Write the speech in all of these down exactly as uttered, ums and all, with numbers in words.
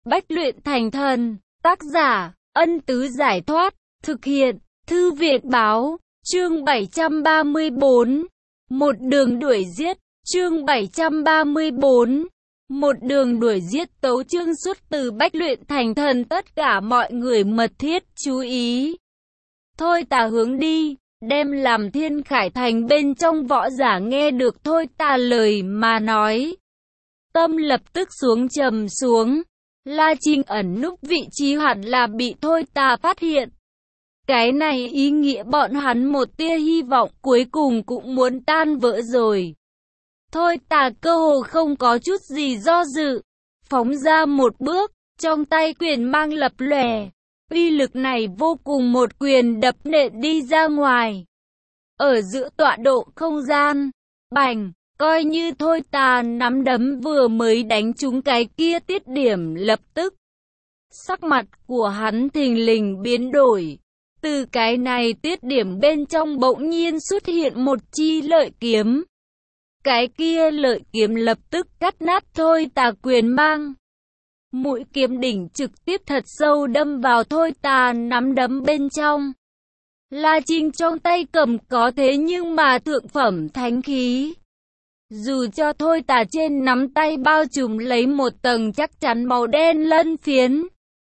Bách luyện thành thần. Tác giả, Ân Tứ Giải Thoát. Thực hiện, Thư viện Báo. Chương bảy trăm ba mươi bốn. Một đường đuổi giết. Chương bảy trăm ba mươi bốn. Một đường đuổi giết. Tấu chương xuất từ Bách luyện thành thần. Tất cả mọi người mật thiết chú ý. Thôi Tà hướng đi, đem làm Thiên Khải Thành bên trong võ giả nghe được Thôi Tà lời mà nói. Tâm lập tức xuống trầm xuống. La Trinh ẩn núp vị trí hẳn là bị Thôi Tà phát hiện. Cái này ý nghĩa bọn hắn một tia hy vọng cuối cùng cũng muốn tan vỡ rồi. Thôi Tà cơ hồ không có chút gì do dự, phóng ra một bước, trong tay quyền mang lập lòe. Uy lực này vô cùng, một quyền đập nện đi ra ngoài. Ở giữa tọa độ không gian, bành, coi như Thôi Tà nắm đấm vừa mới đánh trúng cái kia tiết điểm, lập tức sắc mặt của hắn thình lình biến đổi. Từ cái này tiết điểm bên trong bỗng nhiên xuất hiện một chi lợi kiếm. Cái kia lợi kiếm lập tức cắt nát Thôi Tà quyền mang. Mũi kiếm đỉnh trực tiếp thật sâu đâm vào Thôi Tà nắm đấm bên trong. La Trinh trong tay cầm có thế nhưng mà thượng phẩm thánh khí. Dù cho Thôi Tà trên nắm tay bao trùm lấy một tầng chắc chắn màu đen lân phiến,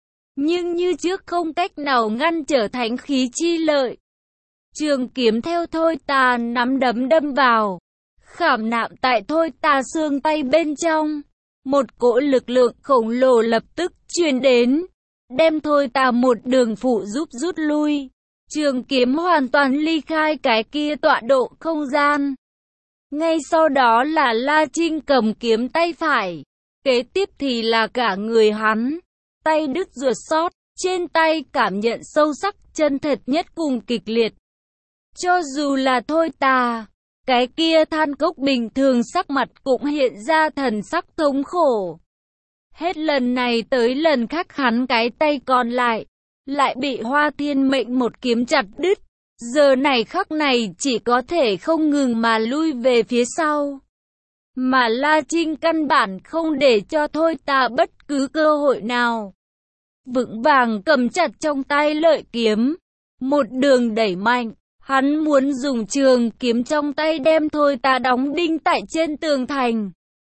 nhưng như trước không cách nào ngăn trở thánh khí chi lợi. Trường kiếm theo Thôi Tà nắm đấm đâm vào, khảm nạm tại Thôi Tà xương tay bên trong. Một cỗ lực lượng khổng lồ lập tức truyền đến, đem Thôi Tà một đường phụ giúp rút lui. Trường kiếm hoàn toàn ly khai cái kia tọa độ không gian. Ngay sau đó là La Trinh cầm kiếm tay phải. Kế tiếp thì là cả người hắn. Tay đứt ruột sót, trên tay cảm nhận sâu sắc, chân thật nhất cùng kịch liệt. Cho dù là Thôi Tà, cái kia than cốc bình thường sắc mặt cũng hiện ra thần sắc thống khổ. Hết lần này tới lần khác hắn cái tay còn lại, lại bị Hoa Thiên Mệnh một kiếm chặt đứt. Giờ này khắc này chỉ có thể không ngừng mà lui về phía sau. Mà La Trinh căn bản không để cho Thôi Tà bất cứ cơ hội nào. Vững vàng cầm chặt trong tay lợi kiếm, một đường đẩy mạnh. Hắn muốn dùng trường kiếm trong tay đem Thôi Tà đóng đinh tại trên tường thành.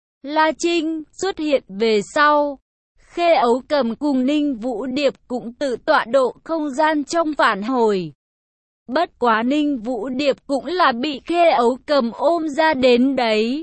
La Trinh xuất hiện về sau. Khê Ấu Cầm cùng Ninh Vũ Điệp cũng tự tọa độ không gian trong phản hồi. Bất quá Ninh Vũ Điệp cũng là bị Khê Ấu Cầm ôm ra đến đấy.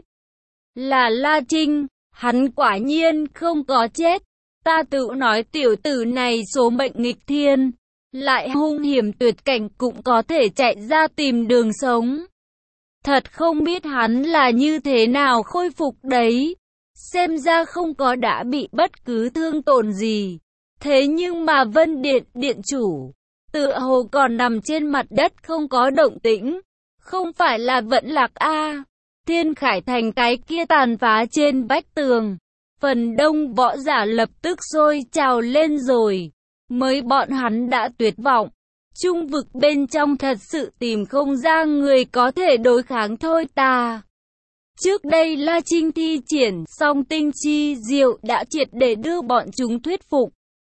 Là La Trinh, hắn quả nhiên không có chết. Ta tự nói tiểu tử này số mệnh nghịch thiên, lại hung hiểm tuyệt cảnh cũng có thể chạy ra tìm đường sống. Thật không biết hắn là như thế nào khôi phục đấy. Xem ra không có đã bị bất cứ thương tổn gì. Thế nhưng mà Vân Điện điện chủ tựa hồ còn nằm trên mặt đất không có động tĩnh. Không phải là vẫn lạc a? Thiên Khải Thành cái kia tàn phá trên vách tường. Phần đông võ giả lập tức sôi trào lên rồi. Mới bọn hắn đã tuyệt vọng. Trung vực bên trong thật sự tìm không ra người có thể đối kháng Thôi Tà. Trước đây La Trinh thi triển xong tinh chi diệu đã triệt để đưa bọn chúng thuyết phục.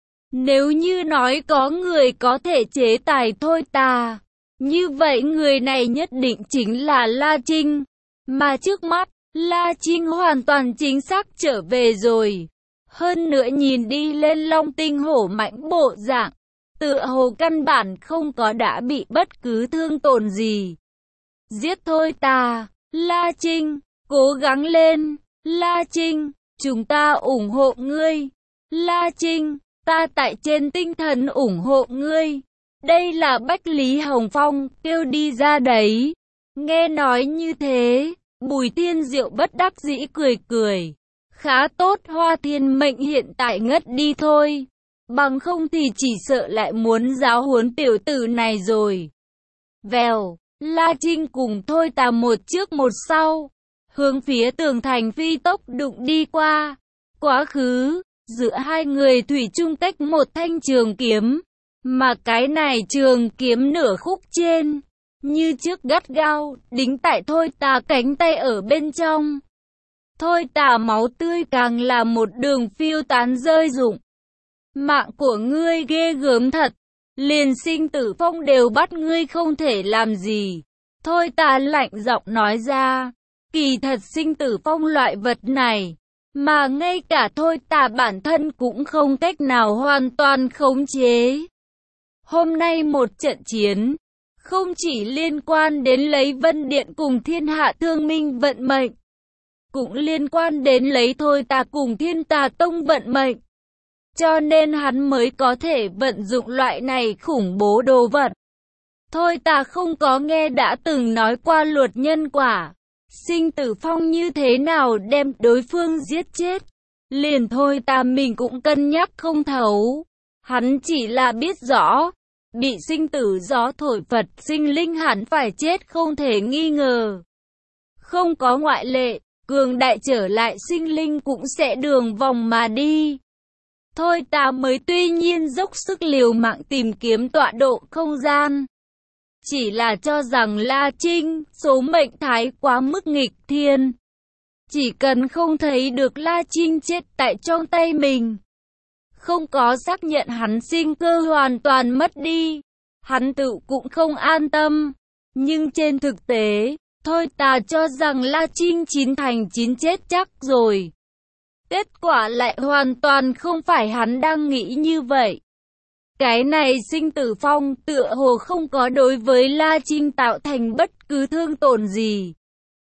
Nếu như nói có người có thể chế tài Thôi Tà, như vậy người này nhất định chính là La Trinh. Mà trước mắt, La Trinh hoàn toàn chính xác trở về rồi. Hơn nữa nhìn đi lên long tinh hổ mãnh bộ dạng, tựa hồ căn bản không có đã bị bất cứ thương tổn gì. Giết Thôi Tà, La Trinh, cố gắng lên, La Trinh, chúng ta ủng hộ ngươi. La Trinh, ta tại trên tinh thần ủng hộ ngươi. Đây là Bách Lý Hồng Phong kêu đi ra đấy. Nghe nói như thế, Bùi Thiên Diệu bất đắc dĩ cười cười. Khá tốt, Hoa Thiên Mệnh hiện tại ngất đi thôi. Bằng không thì chỉ sợ lại muốn giáo huấn tiểu tử này rồi. Vèo, La Trinh cùng Thôi Tà một trước một sau, hướng phía tường thành phi tốc đụng đi qua. Quá khứ, giữa hai người thủy chung cách một thanh trường kiếm. Mà cái này trường kiếm nửa khúc trên, như trước gắt gao, đính tại Thôi Tà cánh tay ở bên trong. Thôi Tà máu tươi càng là một đường phiêu tán rơi rụng. Mạng của ngươi ghê gớm thật, liền Sinh Tử Phong đều bắt ngươi không thể làm gì. Thôi ta lạnh giọng nói ra, kỳ thật Sinh Tử Phong loại vật này, mà ngay cả thôi ta bản thân cũng không cách nào hoàn toàn khống chế. Hôm nay một trận chiến, không chỉ liên quan đến lấy Vân Điện cùng thiên hạ thương minh vận mệnh, cũng liên quan đến lấy thôi ta cùng Thiên Tà Tông vận mệnh. Cho nên hắn mới có thể vận dụng loại này khủng bố đồ vật. Thôi ta không có nghe đã từng nói qua luật nhân quả. Sinh Tử Phong như thế nào đem đối phương giết chết. Liền thôi ta mình cũng cân nhắc không thấu. Hắn chỉ là biết rõ, bị sinh tử gió thổi Phật sinh linh hẳn phải chết không thể nghi ngờ. Không có ngoại lệ, cường đại trở lại sinh linh cũng sẽ đường vòng mà đi. Thôi ta mới tuy nhiên dốc sức liều mạng tìm kiếm tọa độ không gian. Chỉ là cho rằng La Trinh, số mệnh thái quá mức nghịch thiên. Chỉ cần không thấy được La Trinh chết tại trong tay mình, không có xác nhận hắn sinh cơ hoàn toàn mất đi, hắn tự cũng không an tâm. Nhưng trên thực tế, thôi ta cho rằng La Trinh chín thành chín chết chắc rồi. Kết quả lại hoàn toàn không phải hắn đang nghĩ như vậy. Cái này Sinh Tử Phong tựa hồ không có đối với La Trinh tạo thành bất cứ thương tổn gì.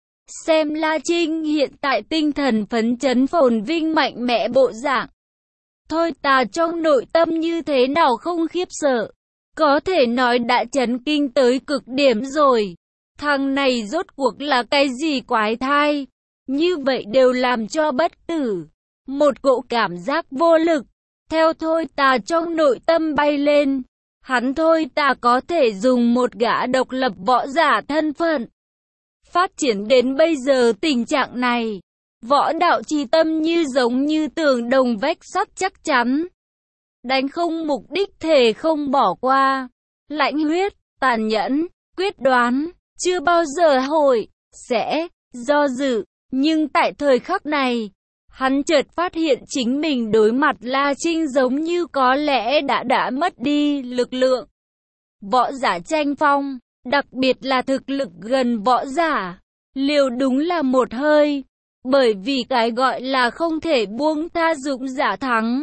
Xem La Trinh hiện tại tinh thần phấn chấn phồn vinh mạnh mẽ bộ dạng. Thôi ta trong nội tâm như thế nào không khiếp sợ. Có thể nói đã chấn kinh tới cực điểm rồi. Thằng này rốt cuộc là cái gì quái thai. Như vậy đều làm cho bất tử. Một cỗ cảm giác vô lực. Theo thôi ta trong nội tâm bay lên. Hắn thôi ta có thể dùng một gã độc lập võ giả thân phận. Phát triển đến bây giờ tình trạng này. Võ đạo chi tâm như giống như tường đồng vách sắt chắc chắn. Đánh không mục đích thể không bỏ qua. Lãnh huyết, tàn nhẫn, quyết đoán, chưa bao giờ hồi, sẽ, do dự. Nhưng tại thời khắc này, hắn chợt phát hiện chính mình đối mặt La Trinh giống như có lẽ đã đã mất đi lực lượng. Võ giả tranh phong, đặc biệt là thực lực gần võ giả, liều đúng là một hơi. Bởi vì cái gọi là không thể buông tha dũng giả thắng.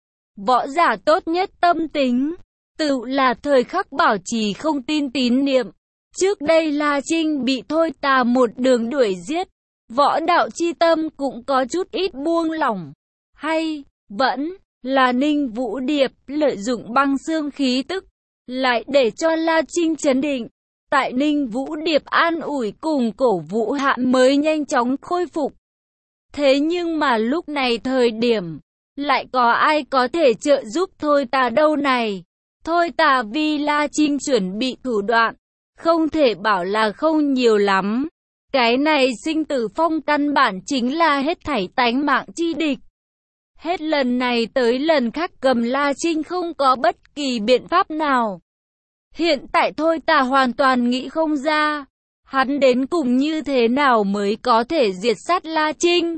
Võ giả tốt nhất tâm tính, tự là thời khắc bảo trì không tin tín niệm. Trước đây La Trinh bị thôi ta một đường đuổi giết, võ đạo chi tâm cũng có chút ít buông lỏng. Hay, vẫn, là Ninh Vũ Điệp lợi dụng băng xương khí tức, lại để cho La Trinh chấn định. Tại Ninh Vũ Điệp an ủi cùng cổ vũ hạ mới nhanh chóng khôi phục. Thế nhưng mà lúc này thời điểm, lại có ai có thể trợ giúp thôi ta đâu này. Thôi ta vì La Trinh chuẩn bị thủ đoạn, không thể bảo là không nhiều lắm. Cái này Sinh Tử Phong căn bản chính là hết thảy tánh mạng chi địch. Hết lần này tới lần khác cầm La Trinh không có bất kỳ biện pháp nào. Hiện tại thôi ta hoàn toàn nghĩ không ra, hắn đến cùng như thế nào mới có thể diệt sát La Trinh.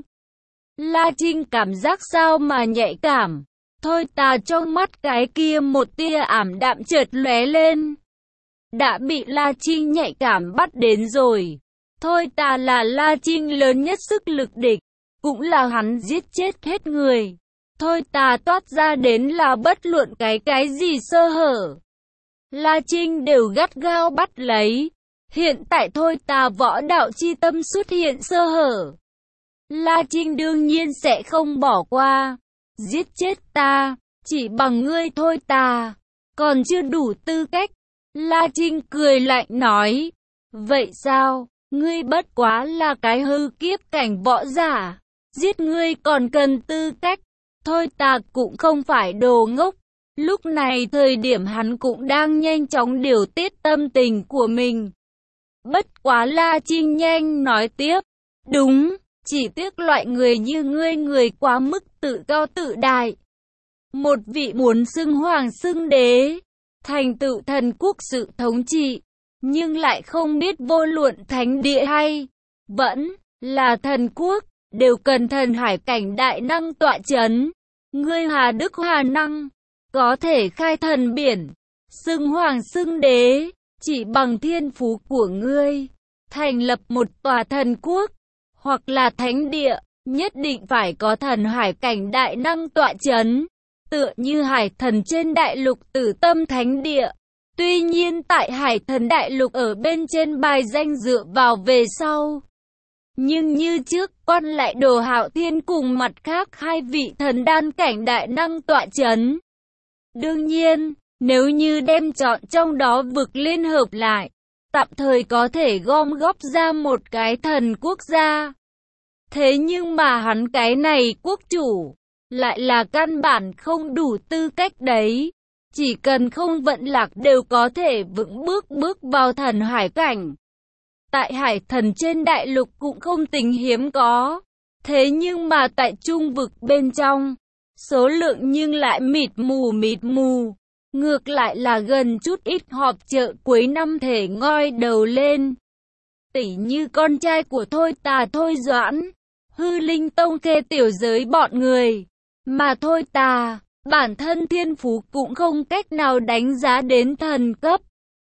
La Trinh cảm giác sao mà nhạy cảm. Thôi ta trong mắt cái kia một tia ảm đạm chợt lóe lên. Đã bị La Trinh nhạy cảm bắt đến rồi. Thôi ta là La Trinh lớn nhất sức lực địch, cũng là hắn giết chết hết người. Thôi ta toát ra đến là bất luận cái cái gì sơ hở, La Trinh đều gắt gao bắt lấy. Hiện tại thôi ta võ đạo chi tâm xuất hiện sơ hở, La Trinh đương nhiên sẽ không bỏ qua. Giết chết ta, chỉ bằng ngươi thôi ta, còn chưa đủ tư cách. La Trinh cười lạnh nói. Vậy sao, ngươi bất quá là cái hư kiếp cảnh võ giả, giết ngươi còn cần tư cách. Thôi ta cũng không phải đồ ngốc. Lúc này thời điểm hắn cũng đang nhanh chóng điều tiết tâm tình của mình. Bất quá La Trinh nhanh nói tiếp. Đúng, chỉ tiếc loại người như ngươi người quá mức tự cao tự đại. Một vị muốn xưng hoàng xưng đế, thành tựu thần quốc sự thống trị, nhưng lại không biết vô luận thánh địa hay vẫn là thần quốc, đều cần thần hải cảnh đại năng tọa chấn. Ngươi hà đức hà năng, có thể khai thần biển, xưng hoàng xưng đế, chỉ bằng thiên phú của ngươi, thành lập một tòa thần quốc, hoặc là thánh địa, nhất định phải có thần hải cảnh đại năng tọa chấn, tựa như hải thần trên đại lục Tử Tâm Thánh Địa. Tuy nhiên tại hải thần đại lục ở bên trên bài danh dựa vào về sau. Nhưng như trước còn lại Đồ Hạo Thiên cùng mặt khác hai vị thần đan cảnh đại năng tọa chấn. Đương nhiên, nếu như đem chọn trong đó vực liên hợp lại, tạm thời có thể gom góp ra một cái thần quốc gia. Thế nhưng mà hắn cái này quốc chủ, lại là căn bản không đủ tư cách đấy. Chỉ cần không vận lạc đều có thể vững bước bước vào thần hải cảnh. Tại hải thần trên đại lục cũng không tính hiếm có. Thế nhưng mà tại trung vực bên trong, số lượng nhưng lại mịt mù mịt mù. Ngược lại là gần chút ít họp chợ cuối năm thể ngoi đầu lên. Tỉ như con trai của Thôi Tà Thôi Doãn, Hư Linh Tông kê tiểu giới bọn người. Mà Thôi Tà, bản thân thiên phú cũng không cách nào đánh giá đến thần cấp.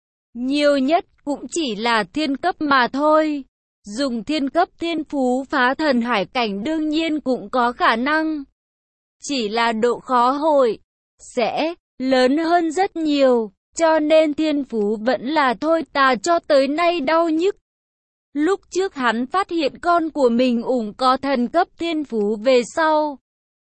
Nhiều nhất cũng chỉ là thiên cấp mà thôi. Dùng thiên cấp thiên phú phá thần hải cảnh đương nhiên cũng có khả năng. Chỉ là độ khó hội sẽ lớn hơn rất nhiều, cho nên thiên phú vẫn là Thôi Tà cho tới nay đau nhức. Lúc trước hắn phát hiện con của mình ủng có thần cấp thiên phú về sau,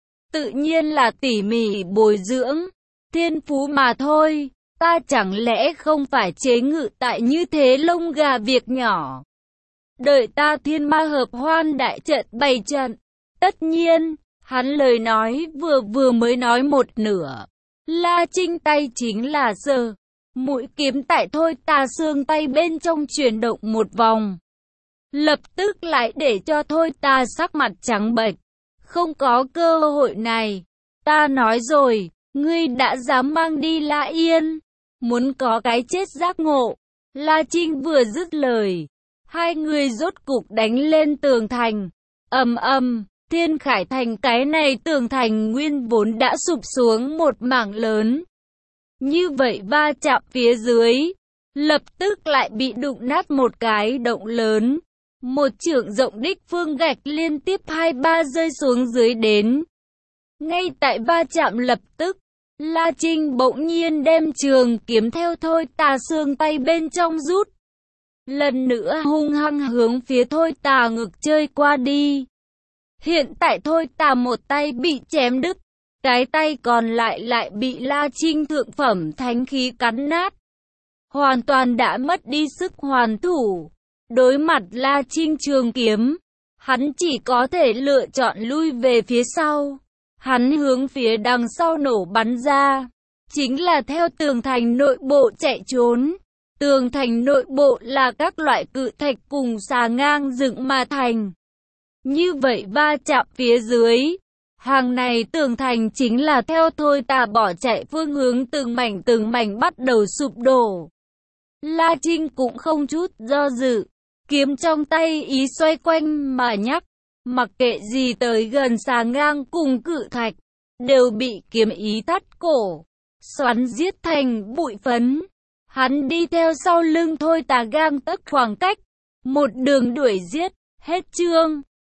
tự nhiên là tỉ mỉ bồi dưỡng thiên phú mà thôi. Ta chẳng lẽ không phải chế ngự tại như thế lông gà việc nhỏ. Đợi ta thiên ma hợp hoan đại trận bày trận. Tất nhiên, hắn lời nói vừa vừa mới nói một nửa. La Trinh tay chính là giơ mũi kiếm tại Thôi Tà xương tay bên trong chuyển động một vòng. Lập tức lại để cho Thôi Tà sắc mặt trắng bệch. Không có cơ hội này. Ta nói rồi, ngươi đã dám mang đi La Yên. Muốn có cái chết giác ngộ. La Trinh vừa dứt lời, hai người rốt cục đánh lên tường thành. Ầm ầm, Thiên Khải Thành cái này tường thành nguyên vốn đã sụp xuống một mảng lớn. Như vậy va chạm phía dưới, lập tức lại bị đụng nát một cái động lớn. Một trượng rộng đích phương gạch liên tiếp hai ba rơi xuống dưới đến. Ngay tại va chạm lập tức, La Trinh bỗng nhiên đem trường kiếm theo Thôi Tà xương tay bên trong rút. Lần nữa hung hăng hướng phía Thôi Tà ngực chơi qua đi. Hiện tại Thôi Tà một tay bị chém đứt, cái tay còn lại lại bị La Trinh thượng phẩm thánh khí cắn nát. Hoàn toàn đã mất đi sức hoàn thủ. Đối mặt La Trinh trường kiếm, hắn chỉ có thể lựa chọn lui về phía sau. Hắn hướng phía đằng sau nổ bắn ra, chính là theo tường thành nội bộ chạy trốn. Tường thành nội bộ là các loại cự thạch cùng xà ngang dựng mà thành. Như vậy va chạm phía dưới, hàng này tường thành chính là theo Thôi Tà bỏ chạy phương hướng từng mảnh từng mảnh bắt đầu sụp đổ. La Trinh cũng không chút do dự, kiếm trong tay ý xoay quanh mà nhắc. Mặc kệ gì tới gần xà ngang cùng cự thạch, đều bị kiếm ý thắt cổ, xoắn giết thành bụi phấn. Hắn đi theo sau lưng Thôi Tà gang tấc khoảng cách, một đường đuổi giết, hết chương.